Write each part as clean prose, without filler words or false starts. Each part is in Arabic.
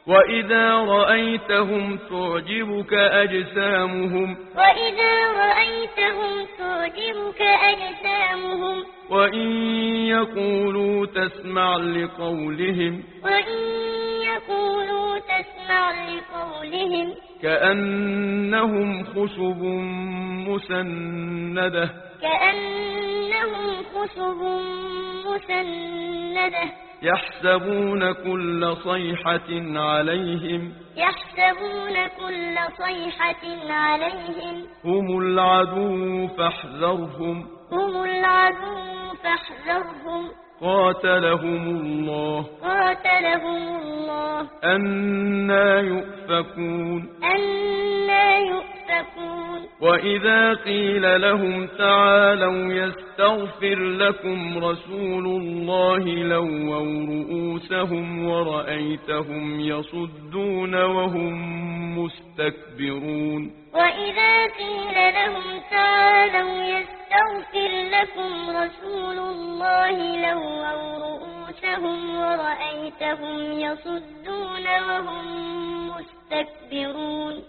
وإذا رأيتهم تعجبك أجسامهم وإن يقولوا تسمع لقولهم كأنهم خشب مسندة يحسبون كل صيحة عليهم هم العدو فاحذرهم قاتلهم الله أنى يؤفكون وإذا قيل لهم تعالوا يستغفر لكم رسول الله لووا رؤوسهم ورأيتهم يصدون وهم مستكبرون وإذا قيل لهم تعالوا يستغفر لكم رسول الله لووا رؤوسهم ورأيتهم يصدون وهم مستكبرون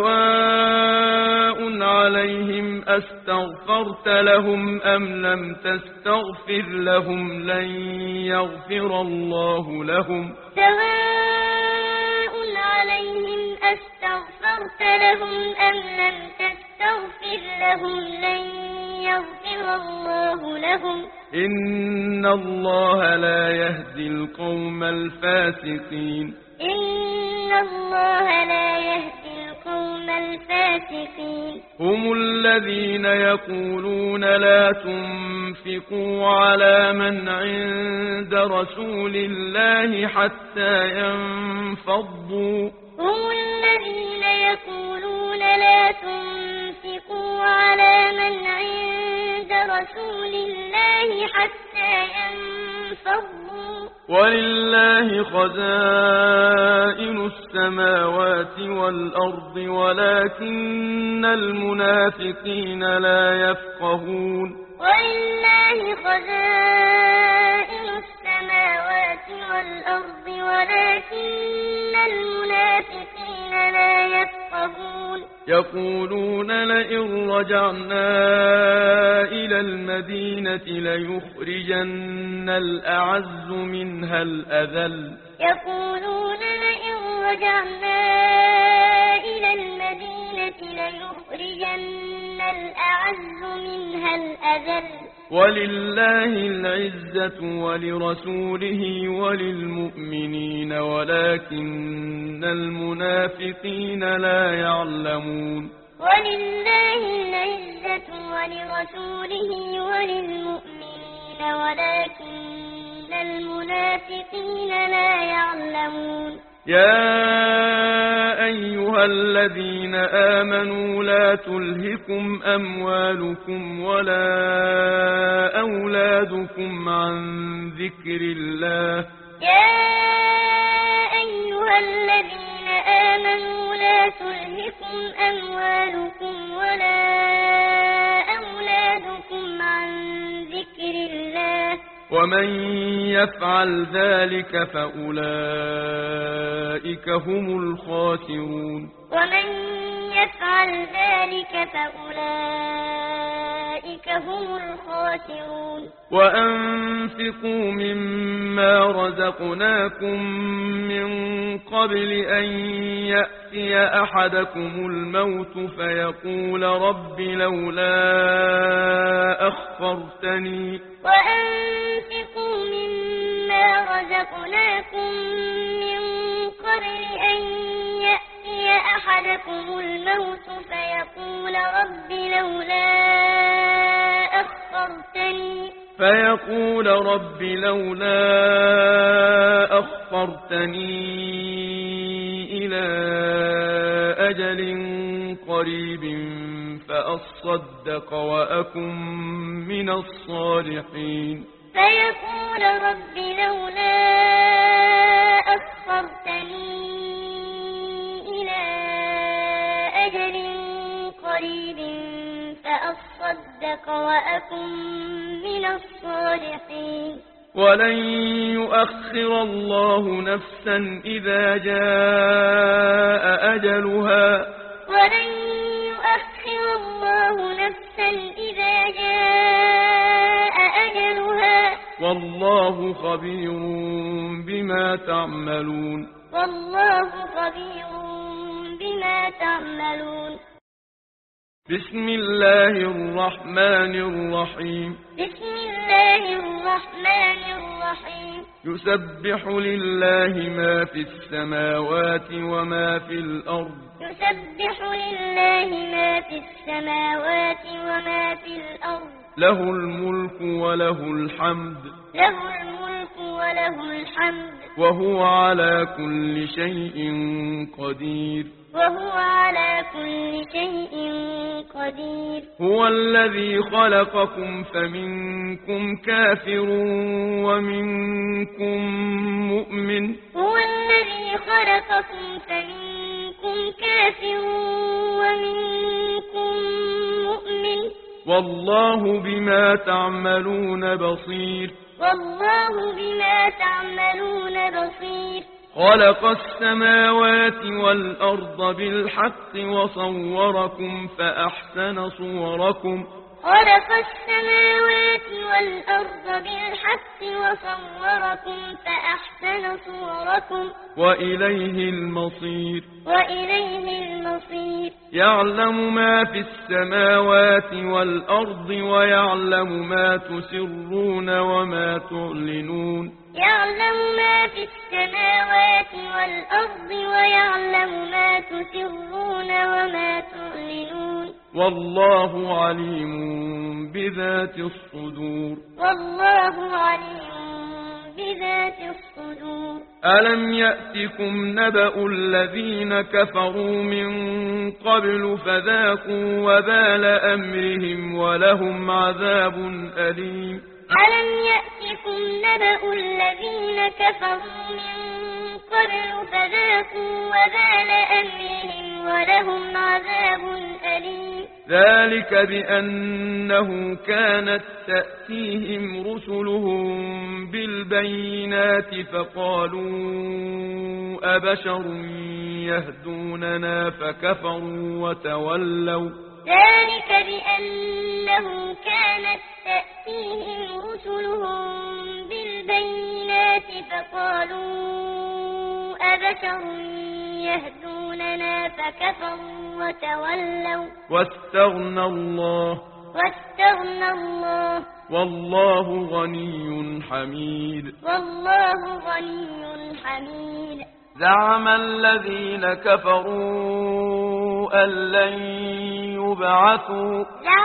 سواء عليهم أستغفرت لهم أم لم تستغفر لهم لن يغفر الله لهم سواء عليهم أستغفرت لهم أم لم تستغفر لهم لن يغفر الله لهم إن الله لا يهدي القوم الفاسقين هم الذين يقولون لا تنفقوا على من عند رسول الله حتى ينفضوا ولله خزائن السماوات والأرض ولكن المنافقين لا يفقهون ولله خزائن السماوات والأرض ولكن المنافقين لا يفقهون يقولون لئن رجعنا إلى المدينة ليخرجن الأعز منها الأذل يقولون لئن رجعنا إلى المدينة ليخرجن الأعز منها الأذل ولله العزة ولرسوله وللمؤمنين ولكن المنافقين لا يعلمون ولله العزة ولرسوله وللمؤمنين ولكن المنافقين لا يعلمون يا أيها الذين آمنوا لا تلهكم أموالكم ولا أولادكم عن ذكر الله يا أيها الذين آمنوا لا تلهكم أموالكم ولا أولادكم عن ذكر الله ومن يفعل ذلك فأولئك هم الخاسرون ومن يفعل ذلك فأولئك هم الخاسرون وأنفقوا مما رزقناكم من قبل أن يأتي أحدكم الموت فيقول رب لولا أخرتني وأنفقوا مما رزقناكم من قبل أن يأتي أحدكم الموت فيقول رب لولا أخرتني إلى أجل قريب فأصدق وأكن من الصالحين فيقول رب لولا أخرتني إلى أجل قريب فأصدق وأكن من الصالحين ولن يؤخر الله نفسا إذا جاء أجلها ولن يؤخر الله نفسا إذا جاء أجلها والله خبير بما تعملون والله خبير بما تعملون بسم الله الرحمن الرحيم بسم الله الرحمن الرحيم يسبح لله ما في السماوات وما في الأرض يسبح لله ما في السماوات وما في الأرض له الملك وله الحمد له الملك وله الحمد وهو على كل شيء قدير وهو على كل شيء قدير هو الذي خلقكم فمنكم كافر ومنكم مؤمن هو الذي خلقكم فمنكم كافر ومنكم مؤمن والله بما تعملون بصير والله بما تعملون بصير خلق السماوات والأرض بالحق وصوركم فأحسن صوركم خلق السماوات والأرض بالحق وصوركم فأحسن صوركم وإليه المصير وإليه المصير يعلم ما في السماوات والأرض ويعلم ما تسرون وما تعلنون يعلم ما في السماوات والأرض ويعلم ما تسرون وما تعلنون والله عليم بذات الصدور والله عليم بذات الصدور ألم يأتكم نبأ الذين كفروا من قبل فذاقوا وبال أمرهم ولهم عذاب أليم ألم يأتكم نبأ الذين كفروا من قبل فذاقوا وبال أمرهم ولهم عذاب أليم ذلك بأنه كانت تأتيهم رسلهم بالبينات فقالوا أبشر يهدوننا فكفروا وتولوا ذلك بأنه كانت تأتيهم رسلهم بالبينات فقالوا أبشر يهدوننا فكفروا وتولوا واستغنى الله والله غني حميد والله غني حميد زعم الذين كفروا أن لن يبعثوا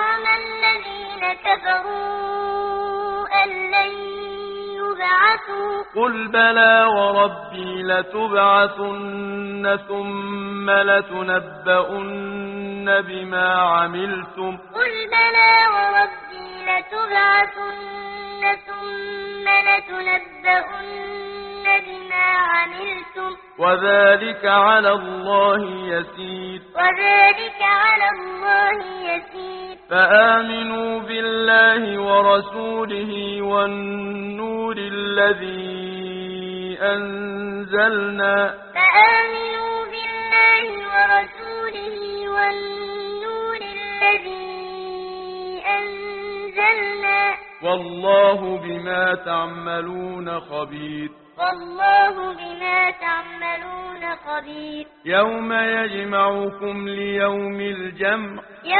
قل بلى وربي لتبعثن ثم لتنبؤن بما عملتم قل بلى وربي لتبعثن ثم لتنبؤن بما عملتم وذلك على الله يسير فآمنوا بالله ورسوله والنور الذي أنزلنا والله بما تعملون خبير يوم يجمعكم ليوم الجمع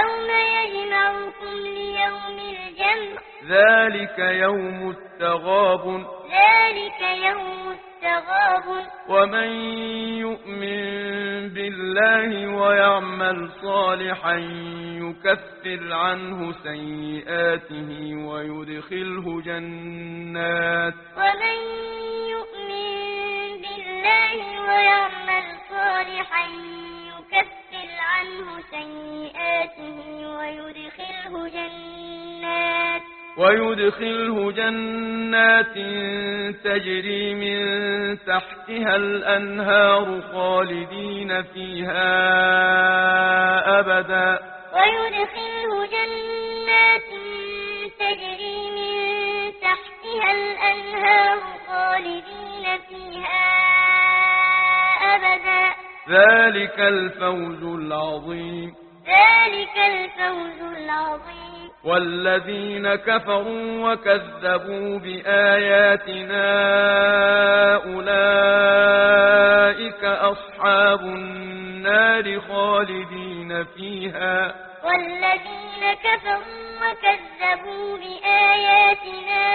ذلك يوم التغابن ومن يؤمن بالله ويعمل صالحا يكفر عنه سيئاته ويدخله جنات تجري من تحتها الأنهار خالدين فيها أبدا ويدخله جنات تجري من تحتها الأنهار ذلك الفوز العظيم. ذلك الفوز العظيم. والذين كفروا وكذبوا بآياتنا أولئك أصحاب النار خالدين فيها. والذين كفروا وكذبوا بآياتنا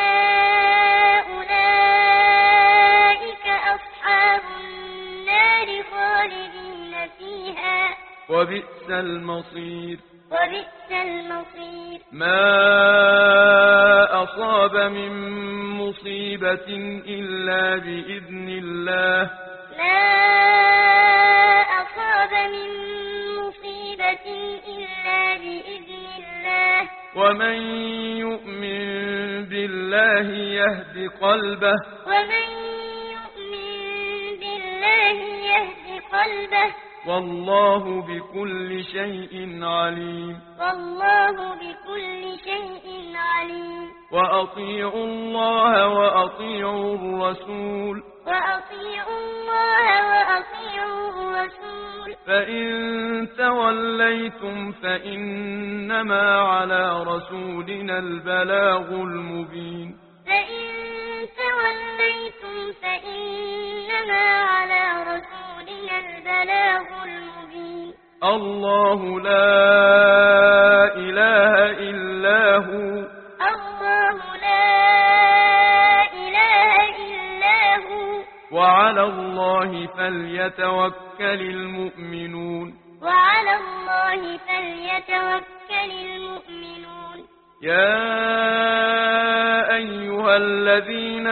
أولئك أصحاب النار خالدين فيها. وبئس المصير. وبئس المصير. ما أصاب من مصيبة إلا بإذن الله. ما أصاب من مصيبة إلا بإذن الله. ومن يؤمن بالله يهد قلبه. ومن يؤمن بالله يهد قلبه. والله بكل شيء عليم. والله بكل شيء عليم. وأطيعوا الله وأطيعوا الرسول. وأطيعوا الله وأطيعوا الرسول. فإن توليتم فإنما على رسولنا البلاغ المبين. فإن توليتم فإنما على رسولنا البلاغ المبين. الله لا إله إلا هو. الله لا إله إلا هو. وعلى الله فليتوكل المؤمنون. وعلى الله فليتوكل المؤمنون. يا أيها الذين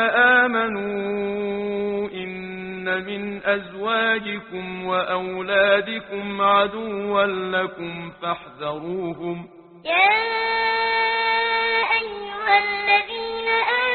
آمنوا إن من أزواجكم وأولادكم عدوا لكم فاحذروهم. يا أيها الذين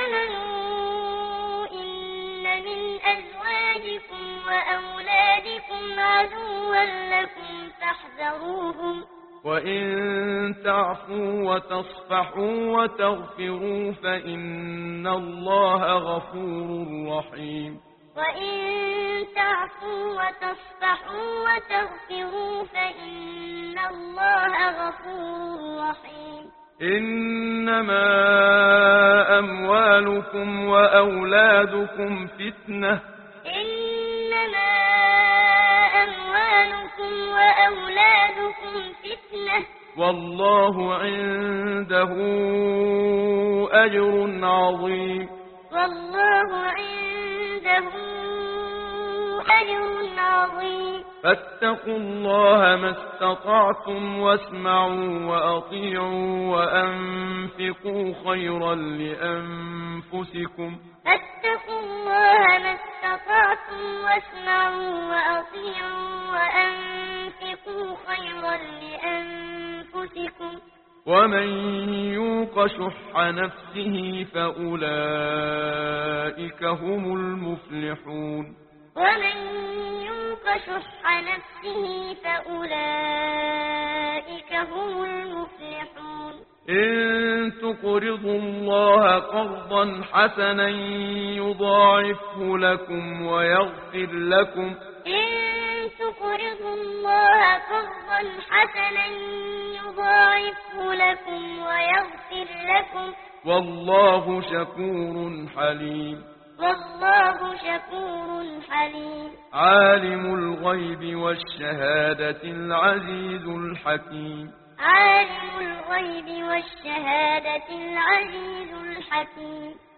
آمنوا إن من أزواجكم وأولادكم عدوا لكم فاحذروهم. وإن تعفوا وتصفحوا وتغفروا فإن الله غفور رحيم. وإن تعفوا وتصفحوا وتغفروا فإن الله غفور رحيم. إنما أموالكم وأولادكم فتنة. إنما أموالكم وأولادكم فتنة. والله عنده أجر عظيم. والله عنده أجر عظيم. فاتقوا الله ما استطعتم واسمعوا وأطيعوا وأنفقوا خيرا لأنفسكم. فاتقوا الله ما استطعتم واسمعوا وأطيعوا وأنفقوا خيرا لأنفسكم. ومن يوق شح نفسه فأولئك هم المفلحون. ومن يوق شح نفسه فأولئك هم المفلحون. إن تقرضوا الله قرضا حسنا يضاعفه لكم ويغفر لكم. إن تقرضوا الله قرضا حسنا يضاعفه لكم ويغفر لكم. والله شكور حليم. والله شكور حليم. عالم الغيب والشهادة العزيز الحكيم. عالم الغيب والشهادة العزيز الحكيم.